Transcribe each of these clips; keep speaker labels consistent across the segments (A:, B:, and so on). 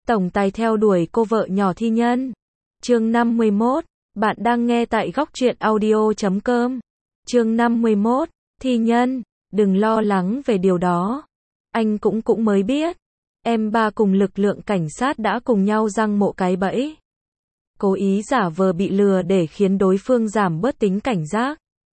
A: tổng tài theo đuổi cô vợ nhỏ Thi Nhân. Chương 51, bạn đang nghe tại góc truyện audio.com. Chương 51, Thi Nhân, đừng lo lắng về điều đó. Anh cũng mới biết, em ba cùng lực lượng cảnh sát đã cùng nhau giăng mộ cái bẫy. Cố ý giả vờ bị lừa để khiến đối phương giảm bớt tính cảnh giác.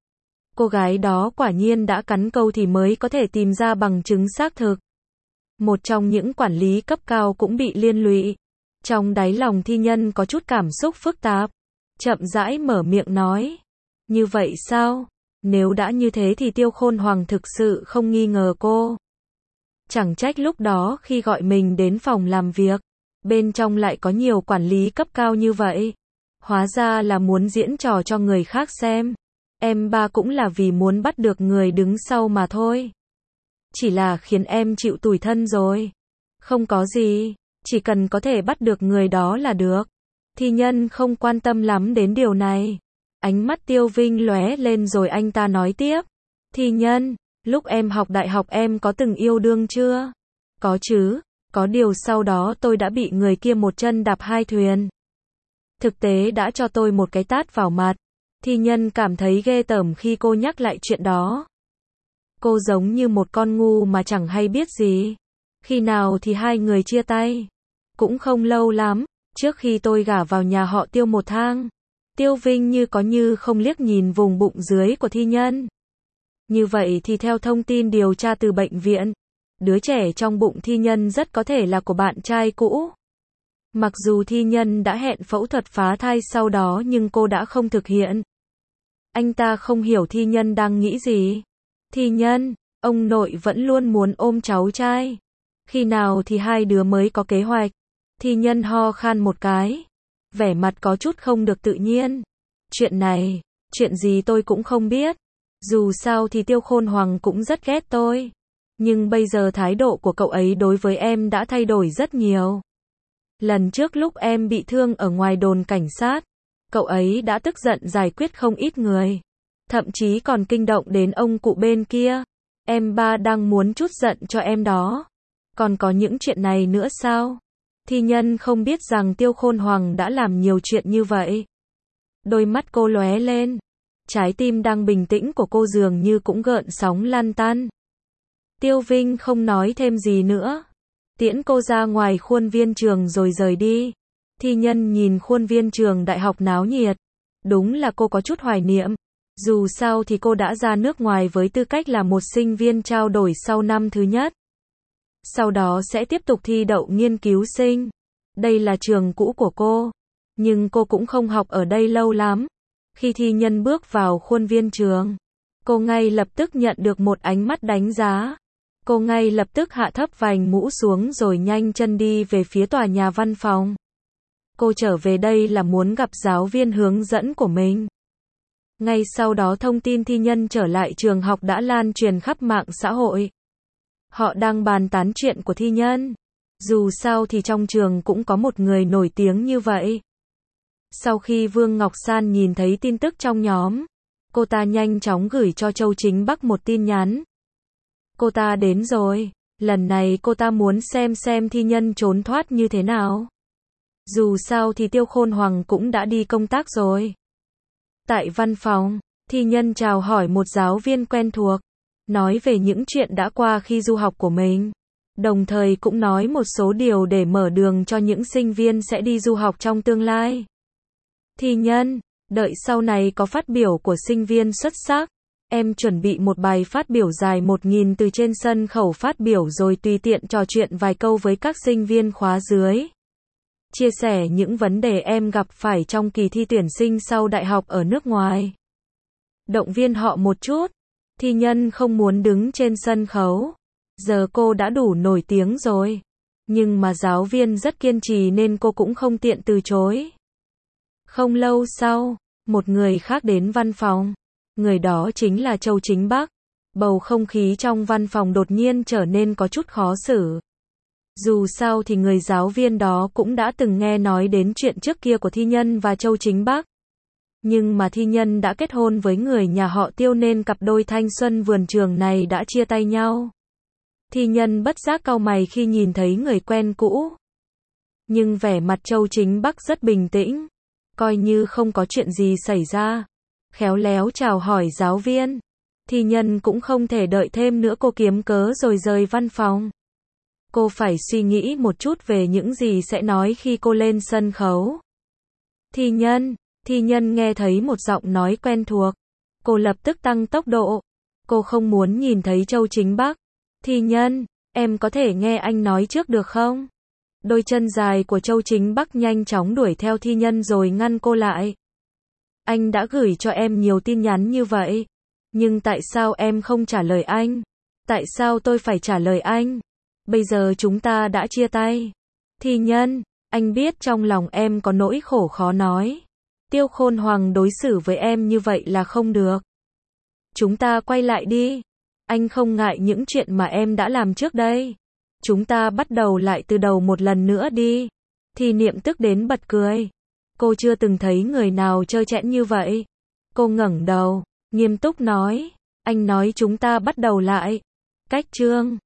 A: Cô gái đó quả nhiên đã cắn câu thì mới có thể tìm ra bằng chứng xác thực. Một trong những quản lý cấp cao cũng bị liên lụy. Trong đáy lòng Thi Nhân có chút cảm xúc phức tạp. Chậm rãi mở miệng nói. Như vậy sao? Nếu đã như thế thì Tiêu Khôn Hoàng thực sự không nghi ngờ cô. Chẳng trách lúc đó khi gọi mình đến phòng làm việc, bên trong lại có nhiều quản lý cấp cao như vậy. Hóa ra là muốn diễn trò cho người khác xem. Em ba cũng là vì muốn bắt được người đứng sau mà thôi. Chỉ là khiến em chịu tủi thân rồi. Không có gì, chỉ cần có thể bắt được người đó là được. Thi Nhân không quan tâm lắm đến điều này. Ánh mắt Tiêu Vinh lóe lên rồi anh ta nói tiếp. Thi Nhân, lúc em học đại học em có từng yêu đương chưa? Có chứ, có điều sau đó tôi đã bị người kia một chân đạp hai thuyền. Thực tế đã cho tôi một cái tát vào mặt. Thi Nhân cảm thấy ghê tởm khi cô nhắc lại chuyện đó. Cô giống như một con ngu mà chẳng hay biết gì. Khi nào thì hai người chia tay? Cũng không lâu lắm, trước khi tôi gả vào nhà họ Tiêu một tháng. Tiêu Vinh như có như không liếc nhìn vùng bụng dưới của Thi Nhân. Như vậy thì theo thông tin điều tra từ bệnh viện, đứa trẻ trong bụng Thi Nhân rất có thể là của bạn trai cũ. Mặc dù Thi Nhân đã hẹn phẫu thuật phá thai sau đó nhưng cô đã không thực hiện. Anh ta không hiểu Thi Nhân đang nghĩ gì. Thi Nhân, ông nội vẫn luôn muốn ôm cháu trai. Khi nào thì hai đứa mới có kế hoạch? Thi Nhân ho khan một cái. Vẻ mặt có chút không được tự nhiên. Chuyện này, chuyện gì tôi cũng không biết. Dù sao thì Tiêu Khôn Hoàng cũng rất ghét tôi. Nhưng bây giờ thái độ của cậu ấy đối với em đã thay đổi rất nhiều. Lần trước lúc em bị thương ở ngoài đồn cảnh sát, cậu ấy đã tức giận giải quyết không ít người. Thậm chí còn kinh động đến ông cụ bên kia. Em ba đang muốn trút giận cho em đó. Còn có những chuyện này nữa sao? Thi Nhân không biết rằng Tiêu Khôn Hoàng đã làm nhiều chuyện như vậy. Đôi mắt cô lóe lên. Trái tim đang bình tĩnh của cô dường như cũng gợn sóng lan tan. Tiêu Vinh không nói thêm gì nữa. Tiễn cô ra ngoài khuôn viên trường rồi rời đi. Thi Nhân nhìn khuôn viên trường đại học náo nhiệt. Đúng là cô có chút hoài niệm. Dù sao thì cô đã ra nước ngoài với tư cách là một sinh viên trao đổi sau năm thứ nhất. Sau đó sẽ tiếp tục thi đậu nghiên cứu sinh. Đây là trường cũ của cô. Nhưng cô cũng không học ở đây lâu lắm. Khi Thi Nhân bước vào khuôn viên trường, cô ngay lập tức nhận được một ánh mắt đánh giá. Cô ngay lập tức hạ thấp vành mũ xuống rồi nhanh chân đi về phía tòa nhà văn phòng. Cô trở về đây là muốn gặp giáo viên hướng dẫn của mình. Ngay sau đó thông tin Thi Nhân trở lại trường học đã lan truyền khắp mạng xã hội. Họ đang bàn tán chuyện của Thi Nhân. Dù sao thì trong trường cũng có một người nổi tiếng như vậy. Sau khi Vương Ngọc San nhìn thấy tin tức trong nhóm, cô ta nhanh chóng gửi cho Châu Chính Bắc một tin nhắn. Cô ta đến rồi, lần này cô ta muốn xem Thi Nhân trốn thoát như thế nào. Dù sao thì Tiêu Khôn Hoàng cũng đã đi công tác rồi. Tại văn phòng, Thi Nhân chào hỏi một giáo viên quen thuộc, nói về những chuyện đã qua khi du học của mình. Đồng thời cũng nói một số điều để mở đường cho những sinh viên sẽ đi du học trong tương lai. Thi Nhân, đợi sau này có phát biểu của sinh viên xuất sắc, em chuẩn bị một bài phát biểu dài 1000 từ trên sân khấu phát biểu rồi tùy tiện trò chuyện vài câu với các sinh viên khóa dưới. Chia sẻ những vấn đề em gặp phải trong kỳ thi tuyển sinh sau đại học ở nước ngoài. Động viên họ một chút. Thi Nhân không muốn đứng trên sân khấu. Giờ cô đã đủ nổi tiếng rồi. Nhưng mà giáo viên rất kiên trì nên cô cũng không tiện từ chối. Không lâu sau, một người khác đến văn phòng. Người đó chính là Châu Chính Bắc. Bầu không khí trong văn phòng đột nhiên trở nên có chút khó xử. Dù sao thì người giáo viên đó cũng đã từng nghe nói đến chuyện trước kia của Thi Nhân và Châu Chính Bắc. Nhưng mà Thi Nhân đã kết hôn với người nhà họ Tiêu nên cặp đôi thanh xuân vườn trường này đã chia tay nhau. Thi Nhân bất giác cau mày khi nhìn thấy người quen cũ. Nhưng vẻ mặt Châu Chính Bắc rất bình tĩnh, coi như không có chuyện gì xảy ra. Khéo léo chào hỏi giáo viên. Thi Nhân cũng không thể đợi thêm nữa, cô kiếm cớ rồi rời văn phòng. Cô phải suy nghĩ một chút về những gì sẽ nói khi cô lên sân khấu. Thi Nhân nghe thấy một giọng nói quen thuộc. Cô lập tức tăng tốc độ. Cô không muốn nhìn thấy Châu Chính Bắc. Thi Nhân, em có thể nghe anh nói trước được không? Đôi chân dài của Châu Chính Bắc nhanh chóng đuổi theo Thi Nhân rồi ngăn cô lại. Anh đã gửi cho em nhiều tin nhắn như vậy. Nhưng tại sao em không trả lời anh? Tại sao tôi phải trả lời anh? Bây giờ chúng ta đã chia tay. Thi Nhân, anh biết trong lòng em có nỗi khổ khó nói. Tiêu Khôn Hoàng đối xử với em như vậy là không được. Chúng ta quay lại đi. Anh không ngại những chuyện mà em đã làm trước đây. Chúng ta bắt đầu lại từ đầu một lần nữa đi. Thi Niệm tức đến bật cười. Cô chưa từng thấy người nào trơ trẽn như vậy. Cô ngẩng đầu, nghiêm túc nói. Anh nói chúng ta bắt đầu lại. Cách chương